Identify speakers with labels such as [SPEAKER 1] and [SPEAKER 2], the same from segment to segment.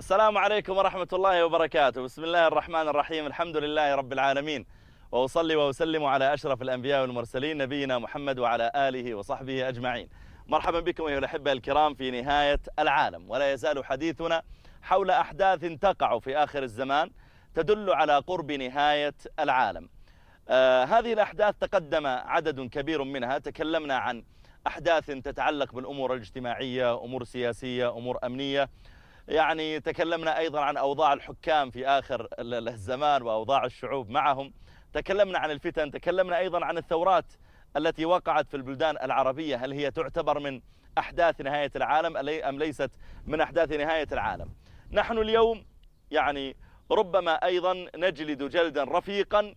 [SPEAKER 1] السلام عليكم ورحمة الله وبركاته. بسم الله الرحمن الرحيم. الحمد لله رب العالمين، وأصلي وأسلم على أشرف الأنبياء والمرسلين نبينا محمد وعلى آله وصحبه أجمعين. مرحبا بكم أيها الأحبة الكرام في نهاية العالم، ولا يزال حديثنا حول أحداث تقع في آخر الزمان تدل على قرب نهاية العالم. هذه الأحداث تقدم عدد كبير منها، تكلمنا عن أحداث تتعلق بالأمور الاجتماعية، أمور سياسية، أمور أمنية، يعني تكلمنا أيضا عن أوضاع الحكام في آخر الزمان وأوضاع الشعوب معهم، تكلمنا عن الفتن، تكلمنا أيضا عن الثورات التي وقعت في البلدان العربية، هل هي تعتبر من أحداث نهاية العالم أم ليست من أحداث نهاية العالم. نحن اليوم يعني ربما أيضا نجلد جلدا رفيقا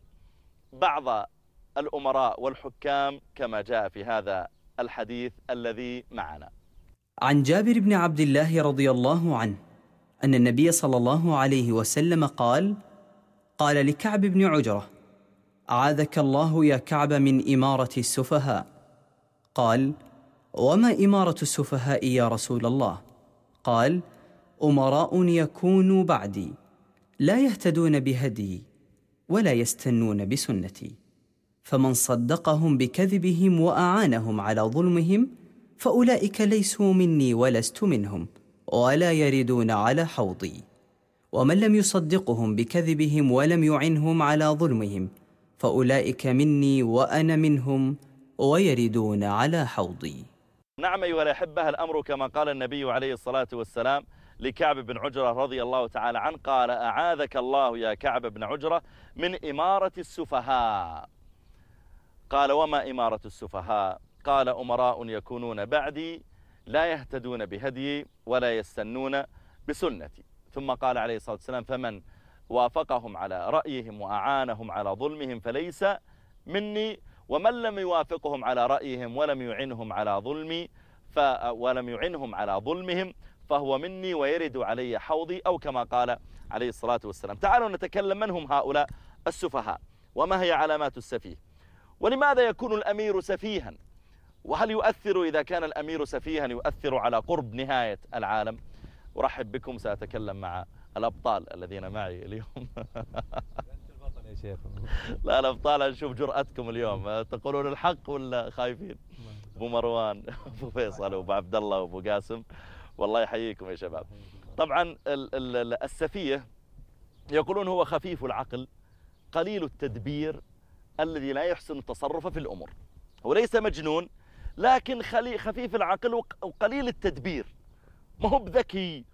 [SPEAKER 1] بعض الأمراء والحكام كما جاء في هذا الحديث الذي معنا.
[SPEAKER 2] عن جابر بن عبد الله رضي الله عنه أن النبي صلى الله عليه وسلم قال لكعب بن عجرة: أعاذك الله يا كعب من إمارة السفهاء. قال: وما إمارة السفهاء يا رسول الله؟ قال: أمراء يكونوا بعدي لا يهتدون بهدي ولا يستنون بسنتي، فمن صدقهم بكذبهم وأعانهم على ظلمهم فأولئك ليسوا مني ولست منهم ولا يردون على حوضي، ومن لم يصدقهم بكذبهم ولم يعنهم على ظلمهم فأولئك مني وأنا منهم ويردون على حوضي.
[SPEAKER 1] نعم أيها الأحبة، الأمر كما قال النبي عليه الصلاة والسلام لكعب بن عجرة رضي الله تعالى عنه، قال: أعاذك الله يا كعب بن عجرة من إمارة السفهاء. قال: وما إمارة السفهاء؟ قال: أمراء يكونون بعدي لا يهتدون بهدي ولا يستنون بسنتي. ثم قال عليه الصلاة والسلام: فمن وافقهم على رأيهم وأعانهم على ظلمهم فليس مني، ومن لم يوافقهم على رأيهم ولم يعنهم على ظلمهم فهو مني ويرد علي حوضي، أو كما قال عليه الصلاة والسلام. تعالوا نتكلم من هم هؤلاء السفهاء، وما هي علامات السفيه، ولماذا يكون الأمير سفيها، وهل يؤثر إذا كان الأمير سفيها يؤثر على قرب نهاية العالم. أرحب بكم، سأتكلم مع الأبطال الذين معي اليوم. لا، الأبطال نشوف جرأتكم اليوم، تقولون الحق ولا خايفين؟ أبو مروان، أبو فيصل، وأبو عبد الله، وأبو قاسم، والله يحييكم يا شباب. طبعا السفيه يقولون هو خفيف العقل قليل التدبير الذي لا يحسن التصرف في الأمور. هو ليس مجنون، لكن خفيف العقل وقليل التدبير، ما هو بذكي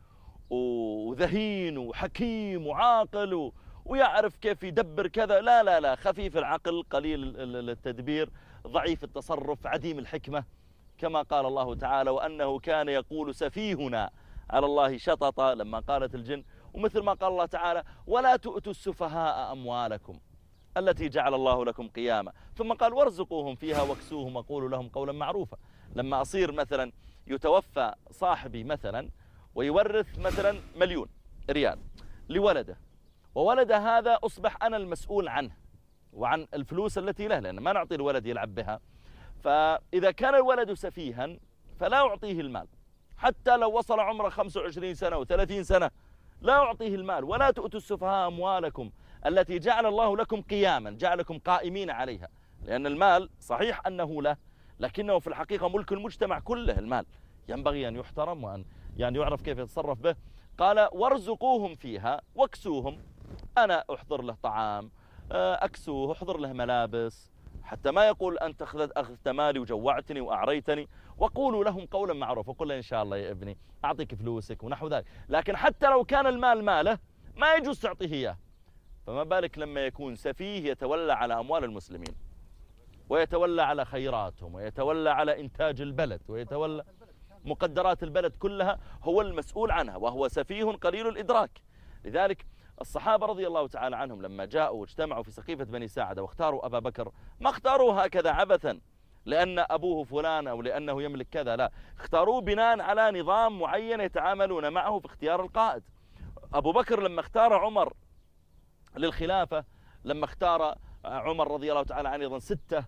[SPEAKER 1] وذهين وحكيم وعاقل ويعرف كيف يدبر كذا، لا لا لا، خفيف العقل قليل التدبير ضعيف التصرف عديم الحكمة، كما قال الله تعالى: وأنه كان يقول سفيهنا على الله شططا لما قالت الجن، ومثل ما قال الله تعالى: ولا تؤتوا السفهاء أموالكم التي جعل الله لكم قياما، ثم قال: وارزقوهم فيها واكسوهم وقولوا لهم قولا معروفا. لما أصير مثلا يتوفى صاحبي مثلا ويورث مثلا 1,000,000 ريال لولده، وولد هذا أصبح أنا المسؤول عنه وعن الفلوس التي له، لأن ما نعطي الولد يلعب بها، فإذا كان الولد سفيها فلا أعطيه المال، حتى لو وصل عمره 25 سنة و30 سنة لا أعطيه المال. ولا تؤتوا السفهاء أموالكم التي جعل الله لكم قياما، جعلكم قائمين عليها، لأن المال صحيح أنه له، لكنه في الحقيقة ملك المجتمع كله. المال ينبغي أن يحترم وأن يعني يعرف كيف يتصرف به. قال: وارزقوهم فيها واكسوهم، أنا أحضر له طعام، أكسوه، أحضر له ملابس، حتى ما يقول أنت أخذت مالي وجوعتني وأعريتني، وقولوا لهم قولا معروفا، وقل له إن شاء الله يا ابني أعطيك فلوسك ونحو ذلك. لكن حتى لو كان المال ماله ما يجوز تعطيه إياه، فما بالك لما يكون سفيه يتولى على أموال المسلمين ويتولى على خيراتهم ويتولى على إنتاج البلد ويتولى مقدرات البلد كلها، هو المسؤول عنها، وهو سفيه قليل الإدراك. لذلك الصحابة رضي الله تعالى عنهم لما جاءوا واجتمعوا في سقيفة بني ساعدة واختاروا أبا بكر، ما اختاروه هكذا عبثا لأن أبوه فلان أو لأنه يملك كذا، لا، اختاروه بناء على نظام معين يتعاملون معه في اختيار القائد. أبو بكر لما اختار عمر للخلافة، لما اختار عمر رضي الله تعالى عنه أيضا 6،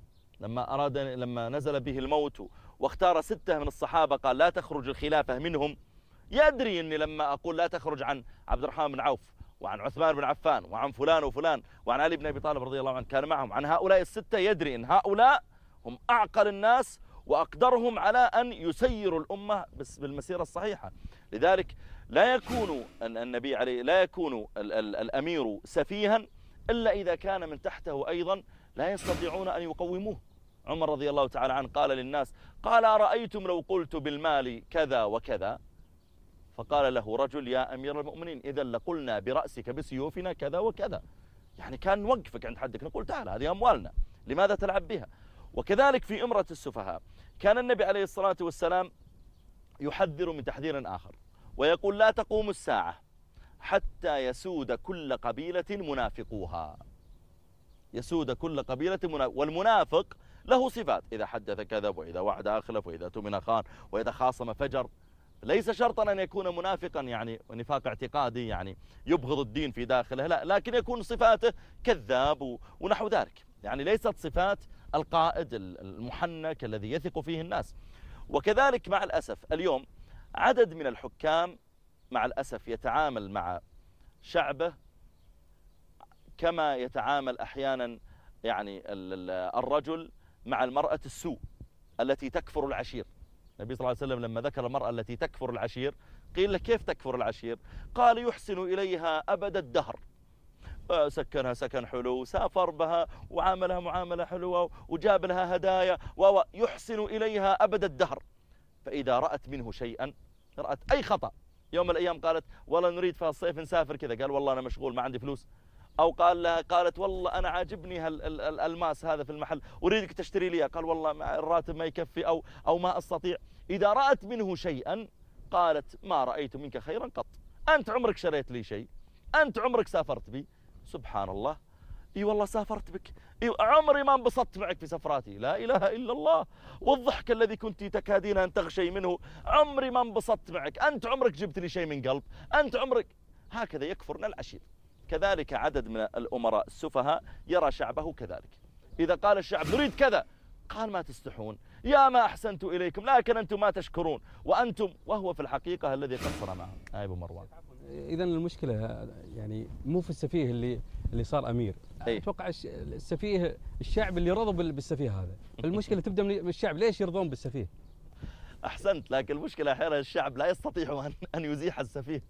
[SPEAKER 1] لما نزل به الموت واختار 6 من الصحابة قال لا تخرج الخلافة منهم، يدري أني لما أقول لا تخرج عن عبد الرحمن بن عوف وعن عثمان بن عفان وعن فلان وفلان وعن علي بن أبي طالب رضي الله عنه كان معهم، عن هؤلاء الستة، يدري أن هؤلاء هم أعقل الناس وأقدرهم على أن يسيروا الأمة بالمسيرة الصحيحة. لذلك لا يكون النبي عليه، لا يكون الأمير سفيها إلا إذا كان من تحته أيضا لا يستطيعون أن يقوموه. عمر رضي الله تعالى عنه قال للناس، قال أرأيتم لو قلت بالمال كذا وكذا؟ فقال له رجل يا أمير المؤمنين إذا لقلنا برأسك بسيوفنا كذا وكذا. يعني كان نوقفك عند حدك، نقول تعال هذه أموالنا لماذا تلعب بها؟ وكذلك في إمرة السفهاء كان النبي عليه الصلاة والسلام يحذر من تحذير آخر ويقول لا تقوم الساعة حتى يسود كل قبيلة منافقوها. يسود كل قبيلة والمنافق له صفات، إذا حدث كذب، وإذا وعد أخلف، وإذا تمن خان، وإذا خاصم فجر. ليس شرطا أن يكون منافقا يعني نفاق اعتقادي يعني يبغض الدين في داخله، لا، لكن يكون صفاته كذاب ونحو ذلك. يعني ليست صفات القائد المحنك الذي يثق فيه الناس. وكذلك مع الأسف اليوم عدد من الحكام مع الأسف يتعامل مع شعبه كما يتعامل أحيانا يعني الرجل مع المرأة السوء التي تكفر العشير. النبي صلى الله عليه وسلم لما ذكر المرأة التي تكفر العشير قيل له كيف تكفر العشير؟ قال يحسن إليها أبد الدهر، سكنها سكن حلو، سافر بها وعاملها معاملة حلوة وجاب لها هدايا ويحسن إليها أبد الدهر. فإذا رأت منه شيئا، رأت أي خطأ، يوم من الأيام قالت والله نريد في الصيف نسافر كذا، قال والله أنا مشغول ما عندي فلوس. أو قالت والله أنا عاجبني الألماس هذا في المحل أريدك تشتري لي، قال والله الراتب ما يكفي أو ما أستطيع. إذا رأت منه شيئا قالت ما رأيت منك خيرا قط، أنت عمرك شريت لي شيء، أنت عمرك سافرت بي. سبحان الله، اي والله سافرت بك، اي عمري ما انبسطت معك في سفراتي، لا اله الا الله، والضحك الذي كنت تكادين ان تغشي منه عمري ما انبسطت معك، انت عمرك جبت لي شيء من قلب، انت عمرك. هكذا يكفرنا العشير. كذلك عدد من الامراء السفهاء يرى شعبه كذلك، اذا قال الشعب نريد كذا قال ما تستحون، يا ما احسنت اليكم لكن انتم ما تشكرون وانتم، وهو في الحقيقه الذي قصر معهم. ابو مروان،
[SPEAKER 3] إذا المشكلة يعني مو في السفيه اللي صار أمير، أتوقع السفيه الشعب اللي رضوا بالسفيه هذا. المشكلة تبدأ من الشعب، ليش يرضون بالسفيه؟
[SPEAKER 1] أحسنت، لكن المشكلة أحيانا الشعب لا يستطيع أن يزيح السفيه.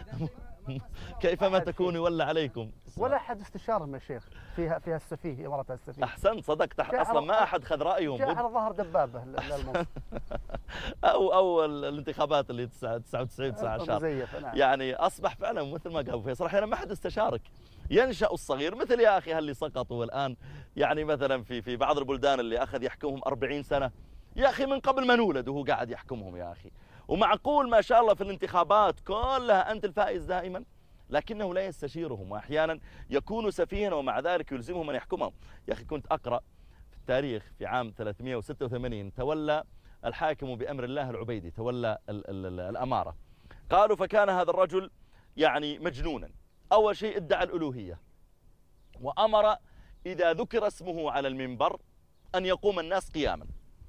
[SPEAKER 1] كيفما تكون يولى عليكم.
[SPEAKER 4] ولا أحد استشارهم يا شيخ فيها السفيه، إمارة السفيه.
[SPEAKER 1] أحسنت، صدقت، أصلا ما أحد خذ رأيهم.
[SPEAKER 4] جاء على ظهر دبابة للموت.
[SPEAKER 1] أو الانتخابات اللي 99 شهر يعني أصبح فعلا مثل ما قال فيصل أحيانا ما حد استشارك. ينشأ الصغير مثل يا أخي اللي سقطوا الآن، يعني مثلا في بعض البلدان اللي أخذ يحكمهم 40 سنة، يا أخي من قبل ما نولد وهو قاعد يحكمهم يا أخي، ومعقول ما شاء الله في الانتخابات كلها أنت الفائز دائما، لكنه لا يستشيرهم، وأحيانا يكون سفيها ومع ذلك يلزمهم أن يحكمهم. يا أخي كنت أقرأ في التاريخ في عام 386 تولى الحاكم بأمر الله العبيدي، تولى الأمارة. قالوا فكان هذا الرجل يعني مجنونا. أول شيء ادعى الألوهية، وأمر إذا ذكر اسمه على المنبر أن يقوم الناس قياما.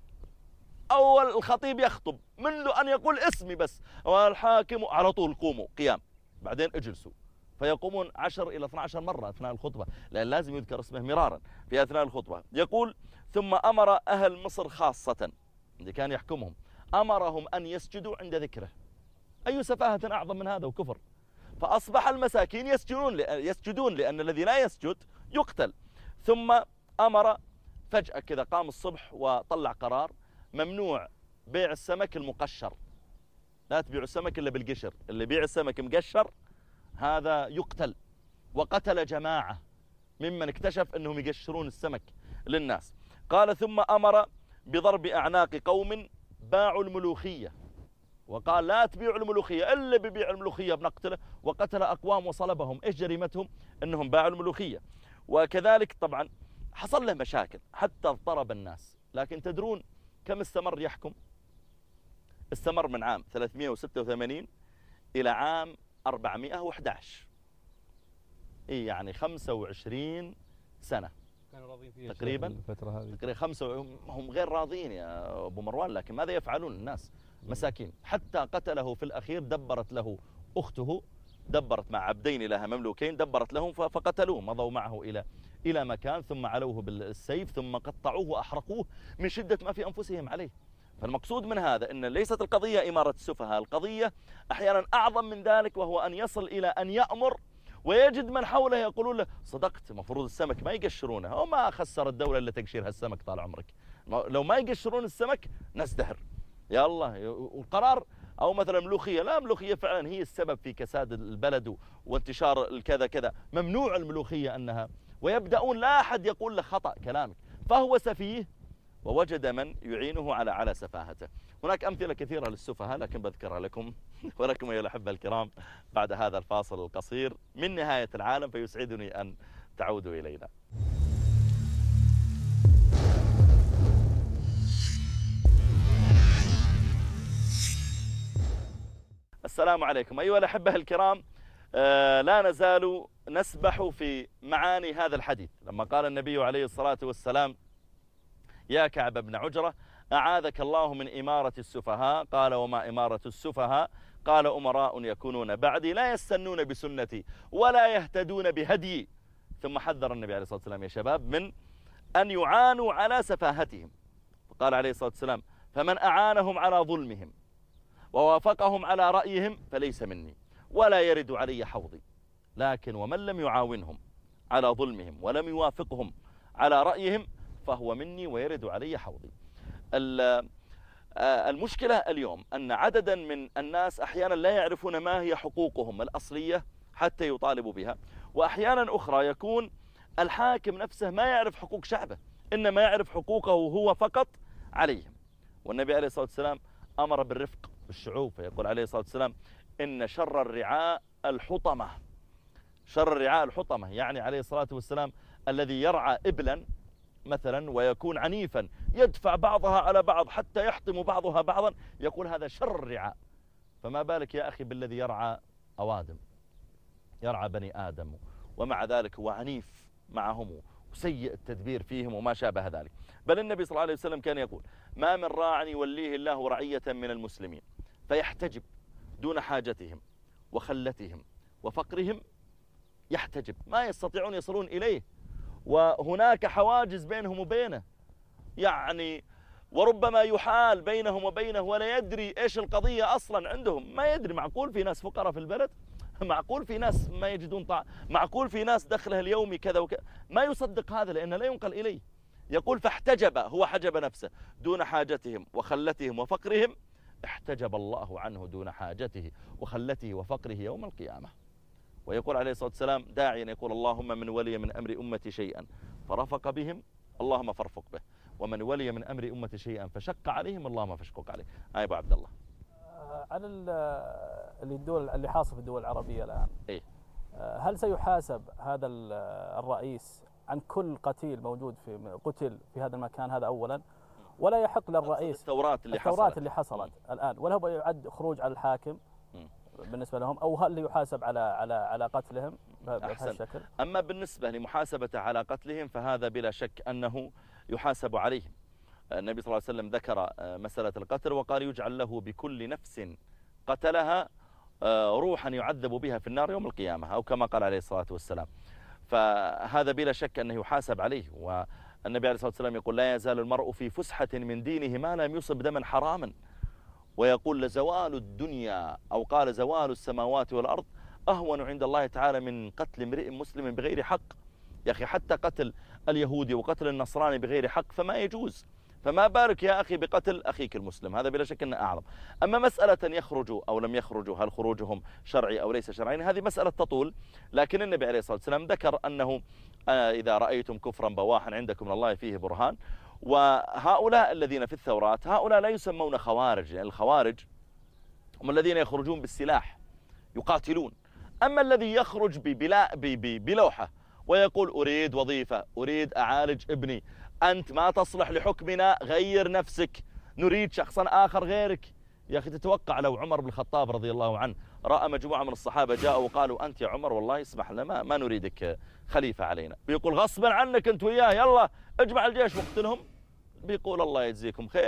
[SPEAKER 1] أول الخطيب يخطب منذ أن يقول اسمي بس والحاكم على طول قوموا قيام، بعدين اجلسوا، فيقومون 10 إلى 12 مرة أثناء الخطبة، لأن لازم يذكر اسمه مرارا في أثناء الخطبة. يقول ثم أمر أهل مصر خاصة اللي كان يحكمهم، أمرهم أن يسجدوا عند ذكره. أي سفاهة أعظم من هذا وكفر. فأصبح المساكين يسجدون لأن الذي لا يسجد يقتل. ثم أمر فجأة كذا قام الصبح وطلع قرار ممنوع بيع السمك المقشر، لا تبيعوا السمك إلا بالقشر، اللي بيع السمك مقشر هذا يقتل. وقتل جماعة ممن اكتشف أنهم يقشرون السمك للناس. قال ثم أمر بضرب أعناق قوم باعوا الملوخية، وقال لا تبيعوا الملوخية، اللي بيبيع الملوخية بنقتله. وقتل أقوام وصلبهم. إيش جريمتهم؟ أنهم باعوا الملوخية. وكذلك طبعا حصل له مشاكل حتى اضطرب الناس. لكن تدرون كم استمر يحكم؟ استمر من عام 386 إلى عام 411، إيه يعني 25 سنة
[SPEAKER 3] كانوا راضين فيها
[SPEAKER 1] تقريبا.
[SPEAKER 3] الفترة هذه
[SPEAKER 1] تقريبا هم غير راضين يا أبو مروان، لكن ماذا يفعلون الناس؟ مساكين، حتى قتله في الأخير دبرت له أخته، دبرت مع عبدين لها مملوكين، دبرت لهم فقتلوه، مضوا معه إلى مكان ثم علوه بالسيف ثم قطعوه وأحرقوه من شدة ما في أنفسهم عليه. فالمقصود من هذا أن ليست القضية إمارة السفهاء، القضية أحيانا أعظم من ذلك، وهو أن يصل إلى أن يأمر ويجد من حوله يقولون له صدقت، مفروض السمك ما يقشرونه، وما خسر الدولة إلا تقشير هالسمك طال عمرك، لو ما يقشرون السمك نزدهر يا الله. والقرار أو مثلا ملوخية، لا، ملوخية فعلا هي السبب في كساد البلد وانتشار الكذا كذا، ممنوع الملوخية أنها، ويبدأون لا أحد يقول له خطأ كلامك، فهو سفيه ووجد من يعينه على سفاهته. هناك أمثلة كثيرة للسفهاء لكن بذكرها لكم ولكم أيها الأحبة الكرام بعد هذا الفاصل القصير من نهاية العالم، فيسعدني أن تعودوا إلينا. السلام عليكم أيها الأحبة الكرام. لا نزال نسبح في معاني هذا الحديث لما قال النبي عليه الصلاة والسلام يا كعب بن عجرة أعاذك الله من إمارة السفهاء. قال وما إمارة السفهاء؟ قال أمراء يكونون بعدي لا يستنون بسنتي ولا يهتدون بهدي. ثم حذر النبي عليه الصلاة والسلام يا شباب من أن يعانوا على سفاهتهم، قال عليه الصلاة والسلام فمن أعانهم على ظلمهم ووافقهم على رأيهم فليس مني ولا يرد علي حوضي. لكن ومن لم يعاونهم على ظلمهم ولم يوافقهم على رأيهم فهو مني ويرد علي حوضي. المشكلة اليوم أن عددا من الناس أحيانا لا يعرفون ما هي حقوقهم الأصلية حتى يطالبوا بها، وأحيانا أخرى يكون الحاكم نفسه ما يعرف حقوق شعبه، إنما يعرف حقوقه هو فقط عليهم. والنبي عليه الصلاة والسلام أمر بالرفق بالشعوب، فيقول عليه الصلاة والسلام إن شر الرعاء الحطمة. شر الرعاء الحطمة، يعني عليه الصلاة والسلام الذي يرعى إبلا مثلا ويكون عنيفا يدفع بعضها على بعض حتى يحطم بعضها بعضا، يقول هذا شر الرعاء. فما بالك يا أخي بالذي يرعى أوادم، يرعى بني آدم، ومع ذلك هو عنيف معهم وسيء التدبير فيهم وما شابه ذلك. بل النبي صلى الله عليه وسلم كان يقول ما من راع يوليه الله رعية من المسلمين فيحتجب دون حاجتهم وخلتهم وفقرهم، يحتجب ما يستطيعون يصلون إليه، وهناك حواجز بينهم وبينه، يعني وربما يحال بينهم وبينه ولا يدري إيش القضية أصلا عندهم، ما يدري. معقول في ناس فقراء في البلد؟ معقول في ناس ما يجدون طعام؟ معقول في ناس دخله اليومي كذا وكذا؟ ما يصدق هذا لأنه لا ينقل إليه. يقول فاحتجب، هو حجب نفسه دون حاجتهم وخلتهم وفقرهم، احتجب الله عنه دون حاجته وخلته وفقره يوم القيامة. ويقول عليه الصلاة والسلام داعيا يقول اللهم من ولي من أمر أمتي شيئا فرفق بهم اللهم فارفق به، ومن ولي من أمر أمتي شيئا فشق عليهم اللهم فاشقق عليه. أبو عبد الله
[SPEAKER 5] على الدول اللي حاصل في الدول العربية الآن،
[SPEAKER 1] إيه؟
[SPEAKER 5] هل سيحاسب هذا الرئيس عن كل قتيل موجود قتل في هذا المكان؟ هذا أولا. ولا يحق للرئيس
[SPEAKER 1] الثورات اللي حصلت الآن،
[SPEAKER 5] ولا هو يعد خروج على الحاكم بالنسبة لهم، أو هل يحاسب على قتلهم بهذا الشكل؟
[SPEAKER 1] أما بالنسبة لمحاسبته على قتلهم فهذا بلا شك أنه يحاسب عليهم. النبي صلى الله عليه وسلم ذكر مسألة القتل وقال يجعل له بكل نفس قتلها روحا يعذب بها في النار يوم القيامة، أو كما قال عليه الصلاة والسلام. فهذا بلا شك أنه يحاسب عليه. والنبي عليه الصلاة والسلام يقول لا يزال المرء في فسحة من دينه ما لم يصب دما حراما، ويقول لزوال الدنيا أو قال زوال السماوات والأرض أهون عند الله تعالى من قتل امرئ مسلم بغير حق. يا أخي حتى قتل اليهودي وقتل النصراني بغير حق فما يجوز، فما بالك يا أخي بقتل أخيك المسلم؟ هذا بلا شك أنه أعظم. أما مسألة يخرجوا أو لم يخرجوا، هل خروجهم شرعي أو ليس شرعي، هذه مسألة تطول. لكن النبي عليه الصلاة والسلام ذكر أنه إذا رأيتم كفرا بواحا عندكم من الله فيه برهان. وهؤلاء الذين في الثورات هؤلاء لا يسمون خوارج، يعني الخوارج هم الذين يخرجون بالسلاح يقاتلون. أما الذي يخرج بلوحة ويقول أريد وظيفة، أريد أعالج ابني، أنت ما تصلح لحكمنا، غير نفسك، نريد شخصا آخر غيرك. يا أخي تتوقع لو عمر بن الخطاب رضي الله عنه رأى مجموعة من الصحابة جاءوا وقالوا أنت يا عمر والله اسمح لنا ما نريدك خليفة علينا، بيقول غصبا عنك أنت وياه يلا اجمع الجيش واقتلهم، بيقول الله يجزيكم خير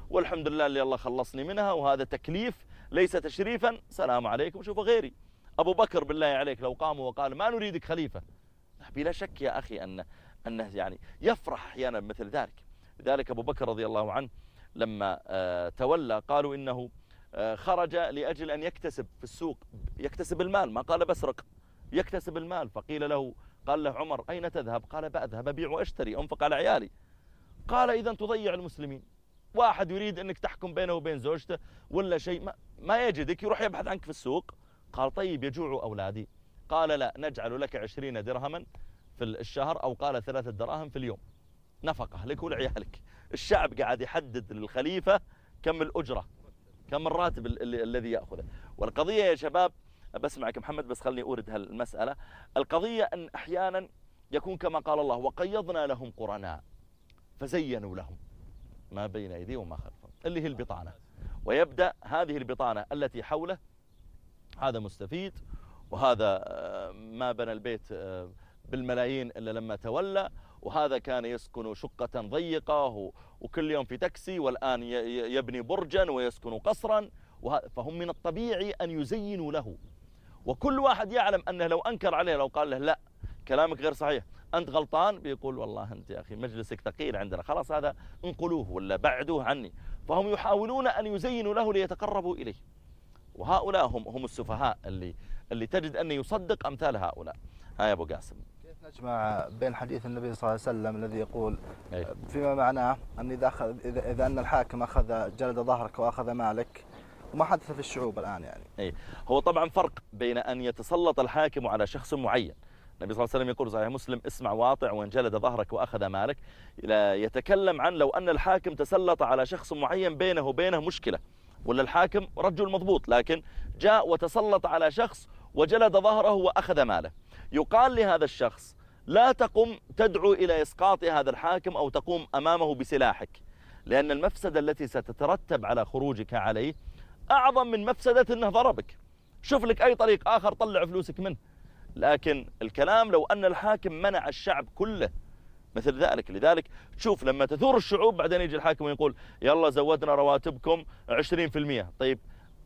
[SPEAKER 1] والحمد لله اللي الله خلصني منها، وهذا تكليف ليس تشريفا، سلام عليكم شوفوا غيري. أبو بكر بالله عليك لو قاموا وقال ما نريدك خليفة، بلا شك يا أخي أنه يعني يفرح أحيانا مثل ذلك. لذلك أبو بكر رضي الله عنه لما تولى قالوا إنه خرج لأجل أن يكتسب في السوق، يكتسب المال، ما قال بسرق، يكتسب المال. فقيل له، قال له عمر أين تذهب؟ قال بأذهب أبيع وأشتري أنفق على عيالي. قال إذن تضيع المسلمين، واحد يريد أنك تحكم بينه وبين زوجته ولا شيء ما يجدك، يروح يبحث عنك في السوق. قال طيب يجوع أولادي. قال لا، نجعل لك 20 درهما في الشهر، أو قال 3 دراهم في اليوم نفقة لك ولعيالك. الشعب قاعد يحدد للخليفة كم الأجرة، كم الراتب الذي يأخذه. والقضية يا شباب، بسمعك محمد بس خلني أورد هالمسألة. القضية أن أحيانا يكون كما قال الله وقيضنا لهم قرناء فزينوا لهم ما بين أيديهم وما خلفهم، اللي هي البطانة. ويبدأ هذه البطانة التي حوله، هذا مستفيد، وهذا ما بنى البيت بالملايين إلا لما تولى، وهذا كان يسكن شقة ضيقة وكل يوم في تاكسي، والآن يبني برجا ويسكن قصرا. فهم من الطبيعي أن يزينوا له، وكل واحد يعلم أنه لو أنكر عليه، لو قال له لا كلامك غير صحيح أنت غلطان، بيقول والله أنت يا أخي مجلسك ثقيل عندنا، خلاص هذا انقلوه ولا بعدوه عني. فهم يحاولون أن يزينوا له ليتقربوا إليه. وهؤلاء هم السفهاء اللي تجد أن يصدق أمثال هؤلاء. ها يا أبو قاسم،
[SPEAKER 6] كيف نجمع بين حديث النبي صلى الله عليه وسلم الذي يقول فيما معناه أن إذا أن الحاكم أخذ جلد ظهرك وأخذ مالك، وما حدث في الشعوب الآن يعني.
[SPEAKER 1] هو طبعا فرق بين أن يتسلط الحاكم على شخص معين. النبي صلى الله عليه وسلم يقول صحيح مسلم اسمع واطع وإن جلد ظهرك وأخذ مالك. لا يتكلم عن لو أن الحاكم تسلط على شخص معين بينه وبينه مشكلة، ولا الحاكم رجل مضبوط لكن جاء وتسلط على شخص وجلد ظهره وأخذ ماله، يقال لهذا الشخص لا تقم تدعو إلى إسقاط هذا الحاكم أو تقوم أمامه بسلاحك، لأن المفسدة التي ستترتب على خروجك عليه أعظم من مفسدة أنه ضربك. شوف لك أي طريق آخر طلع فلوسك منه. لكن الكلام لو أن الحاكم منع الشعب كله مثل ذلك. لذلك تشوف لما تثور الشعوب بعدين يجي الحاكم ويقول يلا زودنا رواتبكم 20%. طيب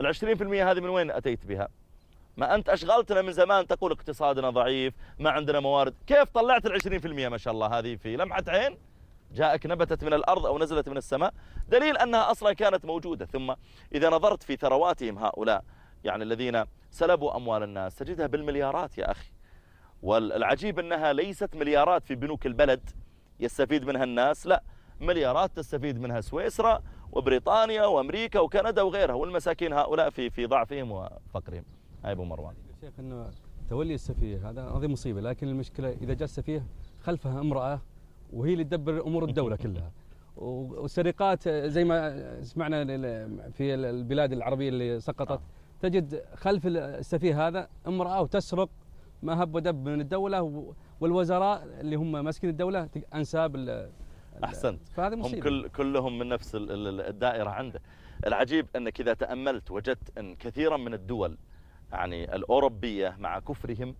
[SPEAKER 1] 20% هذه من وين أتيت بها؟ ما أنت أشغلتنا من زمان تقول اقتصادنا ضعيف، ما عندنا موارد. كيف طلعت 20% ما شاء الله؟ هذه في لمحة عين جاءك نبتت من الأرض أو نزلت من السماء، دليل أنها أصلا كانت موجودة. ثم إذا نظرت في ثرواتهم هؤلاء يعني الذين سلبوا أموال الناس تجدها بالمليارات يا أخي. والعجيب أنها ليست مليارات في بنوك البلد يستفيد منها الناس، لا، مليارات تستفيد منها سويسرا وبريطانيا وأمريكا وكندا وغيرها، والمساكين هؤلاء في ضعفهم وفقرهم. هاي أبو مروان.
[SPEAKER 3] شيخ أنه تولي السفيه هذه مصيبة، لكن المشكلة إذا جاء السفيه خلفها امرأة وهي اللي تدبر أمور الدولة كلها، والسرقات زي ما سمعنا في البلاد العربية اللي سقطت تجد خلف السفيه هذا امرأة وتسرق ما هب ودب من الدولة، والوزراء اللي هم ماسكين الدولة أنساب.
[SPEAKER 1] أحسنت.
[SPEAKER 3] فهذه مصيبة.
[SPEAKER 1] هم كلهم من نفس الدائرة عنده. العجيب أنك إذا تأملت وجدت أن كثيرا من الدول يعني الأوروبية مع كفرهم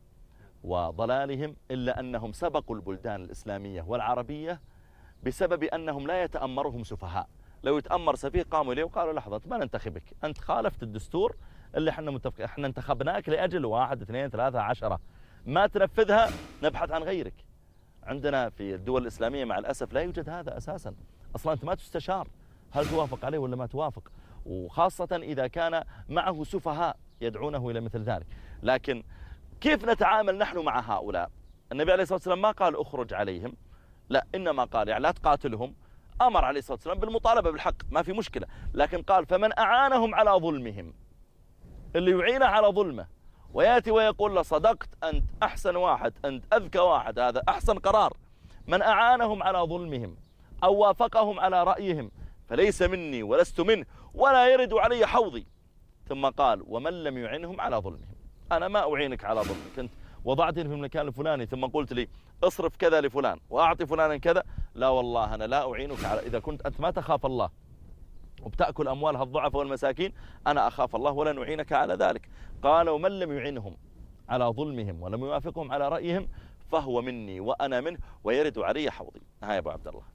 [SPEAKER 1] وضلالهم إلا أنهم سبقوا البلدان الإسلامية والعربية بسبب أنهم لا يتأمرهم سفهاء. لو يتأمر سفيه قاموا إليه وقالوا لحظة ما ننتخبك، أنت خالفت الدستور اللي احنا متفقين، احنا انتخبناك لأجل 1 2 3 10، ما تنفذها نبحث عن غيرك. عندنا في الدول الإسلامية مع الأسف لا يوجد هذا أساسا. أصلا أنت ما تستشار هل توافق عليه ولا ما توافق، وخاصة إذا كان معه سفهاء يدعونه إلى مثل ذلك. لكن كيف نتعامل نحن مع هؤلاء؟ النبي عليه الصلاة والسلام ما قال اخرج عليهم، لا، إنما قال يعني لا تقاتلهم. أمر عليه الصلاة والسلام بالمطالبة بالحق، ما في مشكلة، لكن قال فمن أعانهم على ظلمهم، اللي يعينه على ظلمه ويأتي ويقول له صدقت أنت أحسن واحد أنت أذكى واحد، هذا أحسن قرار. من أعانهم على ظلمهم أو وافقهم على رأيهم فليس مني ولست منه ولا يرد علي حوضي. ثم قال ومن لم يعنهم على ظلمهم، أنا ما أعينك على ظلمك، أنت وضعتني في المكان الفلاني ثم قلت لي اصرف كذا لفلان وأعطي فلانا كذا، لا والله أنا لا أعينك على، إذا كنت أنت ما تخاف الله وبتأكل أموال الضعفاء والمساكين أنا أخاف الله ولا نعينك على ذلك. قال ومن لم يعنهم على ظلمهم ولم يوافقهم على رأيهم فهو مني وأنا منه ويرد علي حوضي. ها يا أبو عبد الله.
[SPEAKER 5] الآن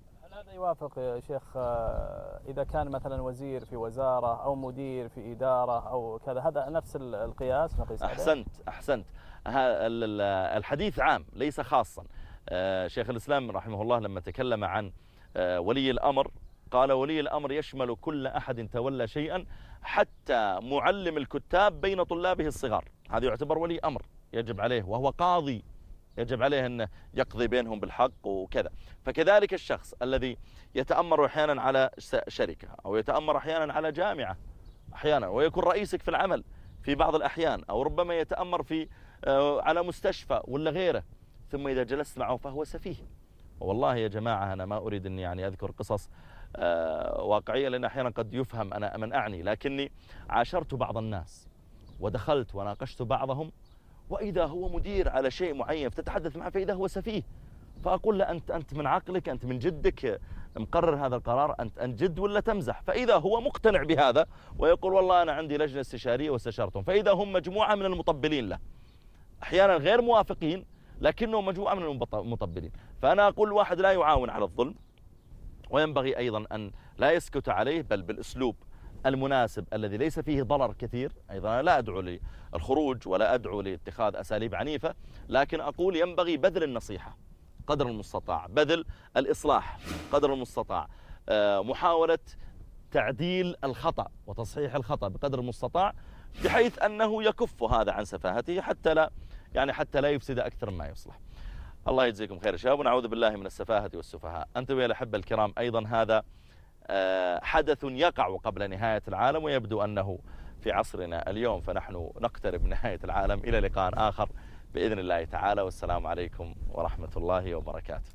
[SPEAKER 5] هذا يوافق يا شيخ إذا كان مثلا وزير في وزارة أو مدير في إدارة أو كذا، هذا نفس القياس نقيس عليه؟
[SPEAKER 1] أحسنت. الحديث عام ليس خاصا. شيخ الإسلام رحمه الله لما تكلم عن ولي الأمر قال ولي الأمر يشمل كل أحد تولى شيئا حتى معلم الكتاب بين طلابه الصغار، هذا يعتبر ولي أمر يجب عليه، وهو قاضي يجب عليه أن يقضي بينهم بالحق وكذا. فكذلك الشخص الذي يتأمر أحيانا على شركة أو يتأمر أحيانا على جامعة أحيانا، ويكون رئيسك في العمل في بعض الأحيان، أو ربما يتأمر على مستشفى ولا غيره، ثم إذا جلست معه فهو سفيه. والله يا جماعة أنا ما أريد أني يعني أذكر قصص واقعية، لأن أحيانا قد يفهم أنا من أعني، لكني عاشرت بعض الناس ودخلت وناقشت بعضهم، وإذا هو مدير على شيء معين فتتحدث معه فإذا هو سفيه، فأقول له أنت من عقلك، أنت من جدك مقرر هذا القرار، أنت جد ولا تمزح؟ فإذا هو مقتنع بهذا ويقول والله أنا عندي لجنة استشارية واستشارتهم، فإذا هم مجموعة من المطبلين له، أحيانا غير موافقين لكنه مجموعة من المطبلين. فأنا أقول الواحد لا يعاون على الظلم، وينبغي أيضا أن لا يسكت عليه، بل بالأسلوب المناسب الذي ليس فيه ضرر كثير. أيضا أنا لا أدعو للخروج ولا أدعو لاتخاذ أساليب عنيفة، لكن أقول ينبغي بذل النصيحة قدر المستطاع، بذل الإصلاح قدر المستطاع، محاولة تعديل الخطأ وتصحيح الخطأ بقدر المستطاع، بحيث أنه يكف هذا عن سفاهته حتى لا يفسد أكثر مما يصلح. الله يجزيكم خير يا شباب، ونعوذ بالله من السفاهة والسفهاء. أنتم يا الأحبة الكرام أيضا هذا حدث يقع قبل نهاية العالم، ويبدو أنه في عصرنا اليوم، فنحن نقترب من نهاية العالم. إلى لقاء آخر بإذن الله تعالى، والسلام عليكم ورحمة الله وبركاته.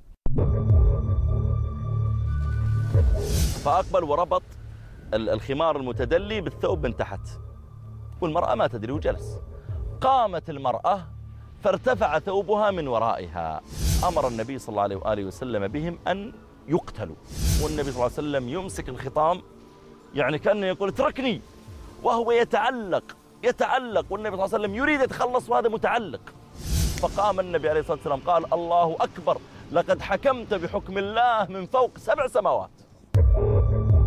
[SPEAKER 1] فأقبل وربط الخمار المتدلي بالثوب من تحت، والمرأة ما تدري وجلس. قامت المرأة فارتفع ثوبها من ورائها. أمر النبي صلى الله عليه وآله وسلم بهم أن يقتلوا، والنبي صلى الله عليه وسلم يمسك الخطام يعني كأنه يقول اتركني، وهو يتعلق، والنبي صلى الله عليه وسلم يريد يتخلص وهذا متعلق. فقام النبي عليه الصلاة والسلام قال الله أكبر، لقد حكمت بحكم الله من فوق 7 سماوات.